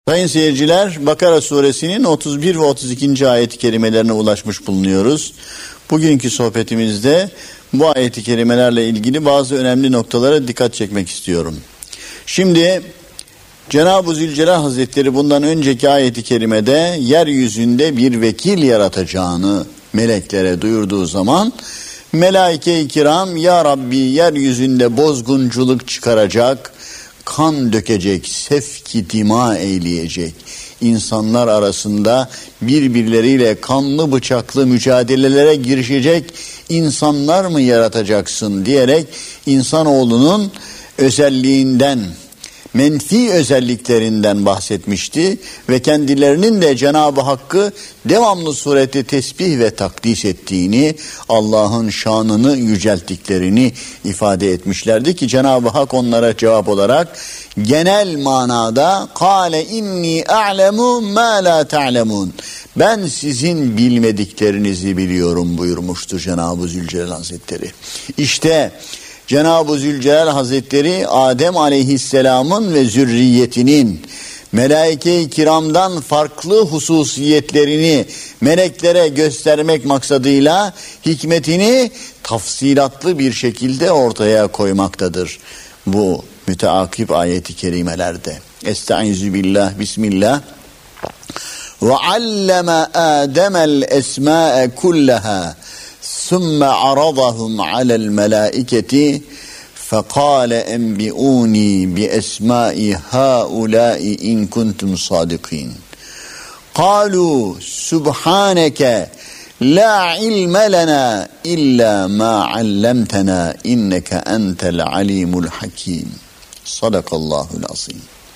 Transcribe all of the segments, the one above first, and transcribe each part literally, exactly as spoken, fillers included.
Sayın seyirciler, Bakara suresinin otuz bir ve otuz ikinci ayet-i kerimelerine ulaşmış bulunuyoruz. Bugünkü sohbetimizde bu ayet-i kerimelerle ilgili bazı önemli noktalara dikkat çekmek istiyorum. Şimdi Cenab-ı Zülcelal Hazretleri bundan önceki ayet-i kerimede yeryüzünde bir vekil yaratacağını meleklere duyurduğu zaman melaike-i kiram, ya Rabbi yeryüzünde bozgunculuk çıkaracak, kan dökecek, sefki dima eyleyecek, insanlar arasında birbirleriyle kanlı bıçaklı mücadelelere girişecek insanlar mı yaratacaksın diyerek insanoğlunun özelliğinden, menfi özelliklerinden bahsetmişti ve kendilerinin de Cenab-ı Hakk'ı devamlı surette tesbih ve takdis ettiğini, Allah'ın şanını yücelttiklerini ifade etmişlerdi ki Cenab-ı Hak onlara cevap olarak genel manada "Kâle inni a'lemu mâ lâ ta'lemun." Ben sizin bilmediklerinizi biliyorum buyurmuştur Cenab-ı Zülcelal Hazretleri. İşte Cenab-ı Zülcelal Hazretleri Adem Aleyhisselam'ın ve zürriyetinin melaike-i kiramdan farklı hususiyetlerini meleklere göstermek maksadıyla hikmetini tafsilatlı bir şekilde ortaya koymaktadır bu müteakip ayet-i kerimelerde. Estaizu billah, bismillah. Ve alleme Adem'el esma'e kullaha ثُمَّ عَرَضَهُمْ عَلَى الْمَلَائِكَةِ فَقَالَ اَنْبِئُونِي بِأَسْمَاءِ هَؤُلَاءِ اِنْ كُنْتُمْ صَادِقِينَ قَالُوا سُبْحَانَكَ لَا عِلْمَ لَنَا إِلَّا مَا عَلَّمْتَنَا اِنَّكَ أَنْتَ الْعَلِيمُ الْحَكِيمُ Sadakallahul azim.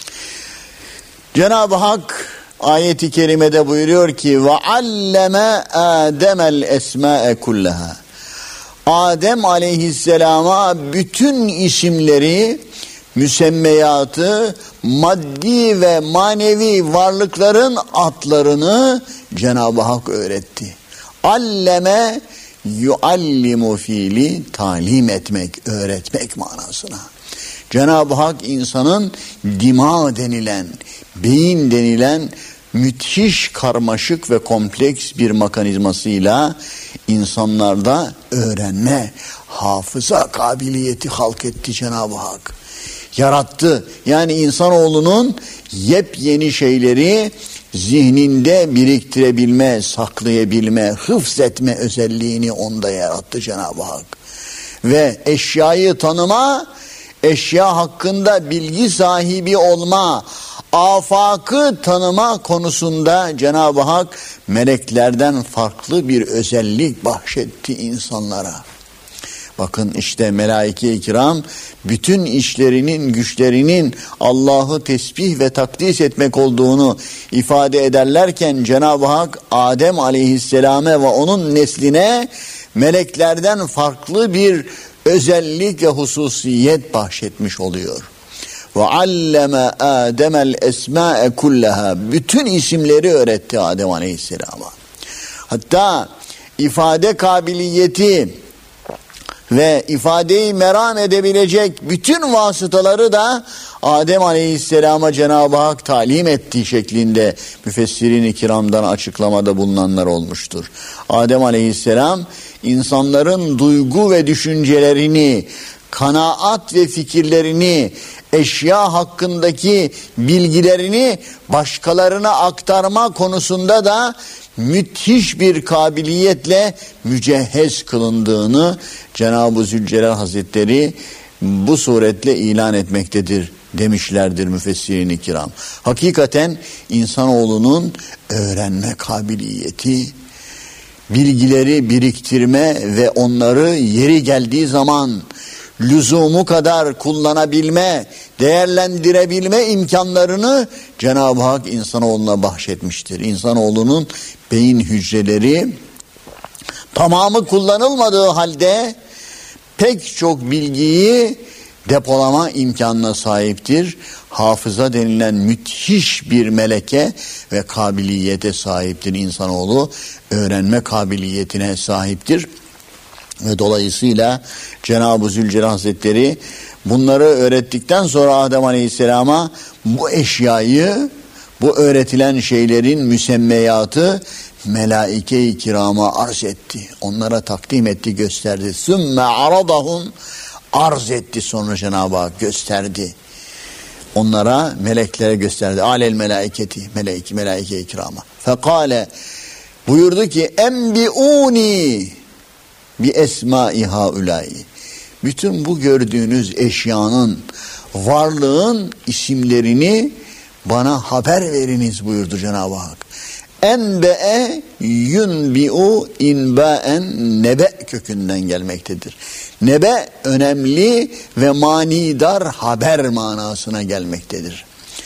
Cenab-ı Hak ayet-i kerimede buyuruyor ki ve alleme Adem'el esma'e kullaha. Adem aleyhisselama bütün isimleri, müsemmeyatı, maddi ve manevi varlıkların adlarını Cenab-ı Hak öğretti. Alleme yuallimu fiili talim etmek, öğretmek manasına. Cenab-ı Hak insanın dima denilen, beyin denilen müthiş karmaşık ve kompleks bir mekanizmasıyla insanlarda öğrenme, hafıza kabiliyeti halk etti Cenab-ı Hak. Yarattı. Yani insanoğlunun yepyeni şeyleri zihninde biriktirebilme, saklayabilme, hıfzetme özelliğini onda yarattı Cenab-ı Hak. Ve eşyayı tanıma, eşya hakkında bilgi sahibi olma, afakı tanıma konusunda Cenab-ı Hak meleklerden farklı bir özellik bahşetti insanlara. Bakın işte melaike-i kiram bütün işlerinin, güçlerinin Allah'ı tesbih ve takdis etmek olduğunu ifade ederlerken Cenab-ı Hak Adem aleyhisselame ve onun nesline meleklerden farklı bir özellik ve hususiyet bahşetmiş oluyor. Ve alleme Adem'el esma'e kullaha. Bütün isimleri öğretti Adem Aleyhisselam'a. Hatta ifade kabiliyeti ve ifadeyi meram edebilecek bütün vasıtaları da Adem Aleyhisselam'a Cenab-ı Hak talim ettiği şeklinde müfessirin-i kiramdan açıklamada bulunanlar olmuştur. Adem Aleyhisselam insanların duygu ve düşüncelerini, kanaat ve fikirlerini, eşya hakkındaki bilgilerini başkalarına aktarma konusunda da müthiş bir kabiliyetle mücehhez kılındığını Cenab-ı Zülcelal Hazretleri bu suretle ilan etmektedir demişlerdir müfessirin-i kiram. Hakikaten insanoğlunun öğrenme kabiliyeti, bilgileri biriktirme ve onları yeri geldiği zaman lüzumu kadar kullanabilme, değerlendirebilme imkanlarını Cenab-ı Hak insanoğluna bahşetmiştir. İnsanoğlunun beyin hücreleri tamamı kullanılmadığı halde pek çok bilgiyi depolama imkanına sahiptir. Hafıza denilen müthiş bir meleke ve kabiliyete sahiptir insanoğlu. Öğrenme kabiliyetine sahiptir. Ve dolayısıyla Cenab-ı Zülcelal Hazretleri bunları öğrettikten sonra Adem Aleyhisselam'a bu eşyayı bu öğretilen şeylerin müsemmeyatı melaike-i kirama arz etti. Onlara takdim etti, gösterdi. Sümme aradahum, arz etti sonra Cenab-ı Hak gösterdi. Onlara, meleklere gösterdi. Alel melaiketi, melaike, melaike-i kirama. Fekale, buyurdu ki enbiuni bi esma-i haulâi. Bütün bu gördüğünüz eşyanın, varlığın isimlerini bana haber veriniz buyurdu Cenab-ı Hak. Enbe'e yunbi'u inba'en nebe kökünden gelmektedir. Nebe önemli ve manidar haber manasına gelmektedir.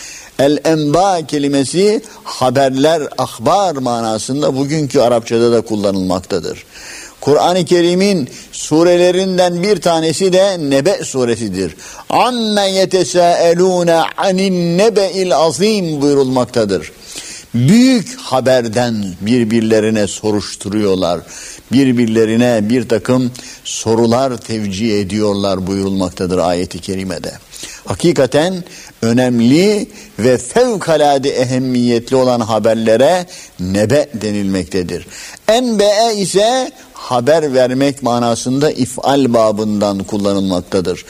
El-enba kelimesi haberler, ahbar manasında bugünkü Arapçada da kullanılmaktadır. Kur'an-ı Kerim'in surelerinden bir tanesi de Nebe suresidir. Amme yetesâelûne anin nebe'il azîm buyurulmaktadır. Büyük haberden birbirlerine soruşturuyorlar. Birbirlerine bir takım sorular tevcih ediyorlar buyurulmaktadır ayet-i kerimede. Hakikaten önemli ve fevkalade ehemmiyetli olan haberlere nebe denilmektedir. Enbe'e ise haber vermek manasında if'al babından kullanılmaktadır.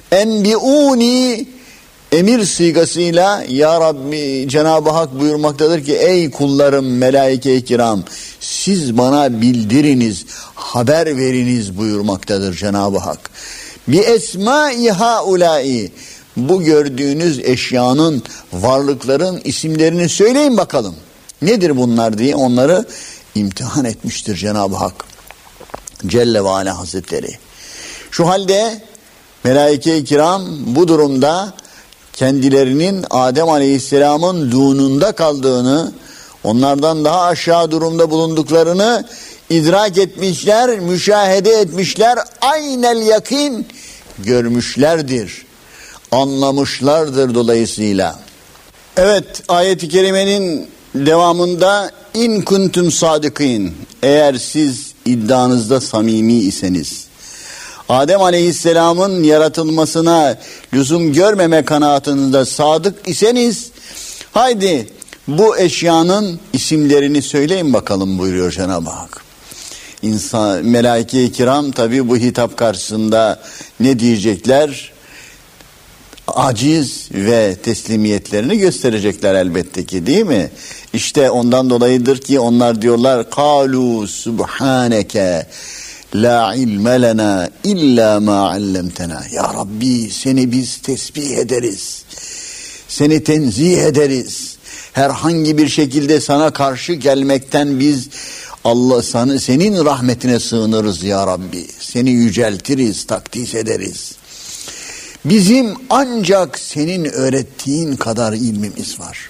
Enbi'uni emir sigasıyla ya Rabbi Cenab-ı Hak buyurmaktadır ki ey kullarım melaike-i kiram siz bana bildiriniz, haber veriniz buyurmaktadır Cenab-ı Hak. Bi esma-i haulâi, bu gördüğünüz eşyanın, varlıkların isimlerini söyleyin bakalım. Nedir bunlar diye onları imtihan etmiştir Cenab-ı Hak Celle ve Ala Hazretleri. Şu halde melaike-i kiram bu durumda kendilerinin Adem Aleyhisselam'ın dununda kaldığını, onlardan daha aşağı durumda bulunduklarını idrak etmişler, müşahede etmişler, aynel yakin görmüşlerdir, anlamışlardır dolayısıyla. Evet, ayet-i kerimenin devamında in kuntum sadıkîn, eğer siz iddianızda samimi iseniz, Adem Aleyhisselam'ın yaratılmasına lüzum görmeme kanaatinde sadık iseniz, haydi bu eşyanın isimlerini söyleyin bakalım buyuruyor Cenab-ı Hak. İnsan, melaike-i kiram tabi bu hitap karşısında ne diyecekler? Aciz ve teslimiyetlerini gösterecekler elbette ki, değil mi? İşte ondan dolayıdır ki onlar diyorlar kalu subhaneke la ilme lena illa ma allamtena. Ya Rabbi seni biz tesbih ederiz. Seni tenzih ederiz. Herhangi bir şekilde sana karşı gelmekten biz Allah sana, senin rahmetine sığınırız ya Rabbi. Seni yüceltiriz, takdis ederiz. Bizim ancak senin öğrettiğin kadar ilmimiz var.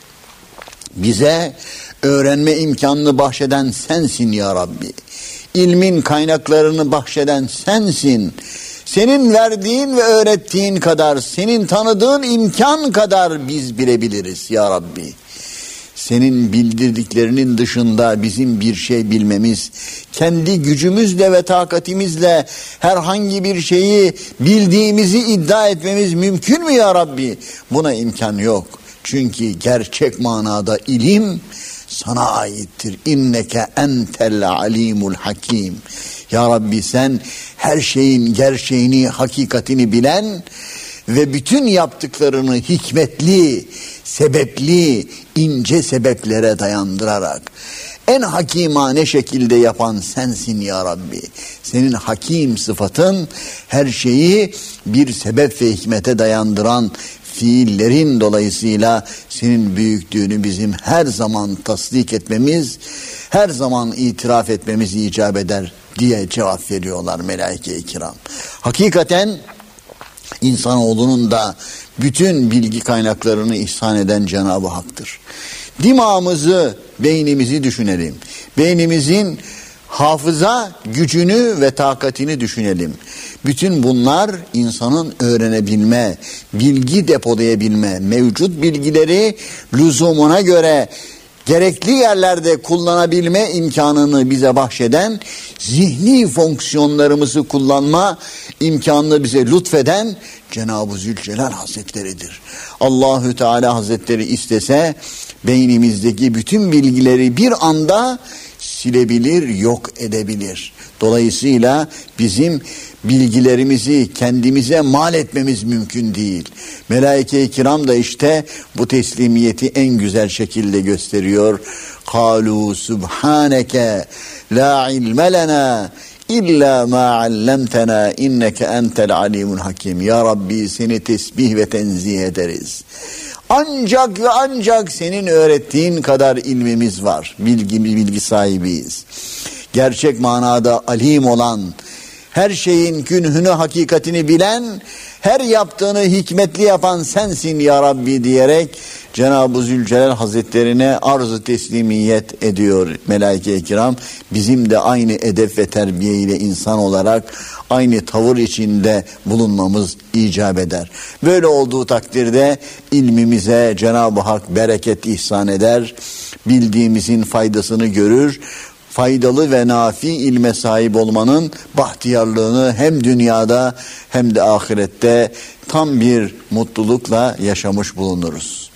Bize öğrenme imkanını bahşeden sensin ya Rabbi. İlmin kaynaklarını bahşeden sensin. Senin verdiğin ve öğrettiğin kadar, senin tanıdığın imkan kadar biz bilebiliriz ya Rabbi. Senin bildirdiklerinin dışında bizim bir şey bilmemiz, kendi gücümüzle ve takatimizle herhangi bir şeyi bildiğimizi iddia etmemiz mümkün mü ya Rabbi? Buna imkan yok. Çünkü gerçek manada ilim sana aittir. İnneke entel alimul hakim. Ya Rabbi sen her şeyin gerçeğini, hakikatini bilen ve bütün yaptıklarını hikmetli, sebepli, ince sebeplere dayandırarak en hakimane şekilde yapan sensin ya Rabbi. Senin hakim sıfatın her şeyi bir sebep ve hikmete dayandıran fiillerin dolayısıyla senin büyüklüğünü bizim her zaman tasdik etmemiz, her zaman itiraf etmemiz icap eder diye cevap veriyorlar melaike-i kiram. Hakikaten insanoğlunun da bütün bilgi kaynaklarını ihsan eden Cenab-ı Hak'tır. Dimağımızı, beynimizi düşünelim. Beynimizin hafıza gücünü ve takatini düşünelim. Bütün bunlar insanın öğrenebilme, bilgi depolayabilme, mevcut bilgileri lüzumuna göre gerekli yerlerde kullanabilme imkanını bize bahşeden, zihni fonksiyonlarımızı kullanma imkanını bize lütfeden Cenab-ı Zülcelal Hazretleri'dir. Allahü Teala Hazretleri istese beynimizdeki bütün bilgileri bir anda silebilir, yok edebilir. Dolayısıyla bizim bilgilerimizi kendimize mal etmemiz mümkün değil. Melaike-i kiram da işte bu teslimiyeti en güzel şekilde gösteriyor. قَالُوا سُبْحَانَكَ لَا عِلْمَ لَنَا İlla ma allamtana inneke entel alimul hakim. Ya Rabbi, seni tesbih ve tenzih ederiz. Ancak ve ancak senin öğrettiğin kadar ilmimiz var. Bilgi, bilgi sahibiyiz. Gerçek manada alim olan, her şeyin künhünü, hakikatini bilen, her yaptığını hikmetli yapan sensin ya Rabbi diyerek Cenab-ı Zülcelal Hazretlerine arz-ı teslimiyet ediyor melaike-i kiram. Bizim de aynı edep ve terbiye ile insan olarak aynı tavır içinde bulunmamız icap eder. Böyle olduğu takdirde ilmimize Cenab-ı Hak bereket ihsan eder. Bildiğimizin faydasını görür. Faydalı ve nafi ilme sahip olmanın bahtiyarlığını hem dünyada hem de ahirette tam bir mutlulukla yaşamış bulunuruz.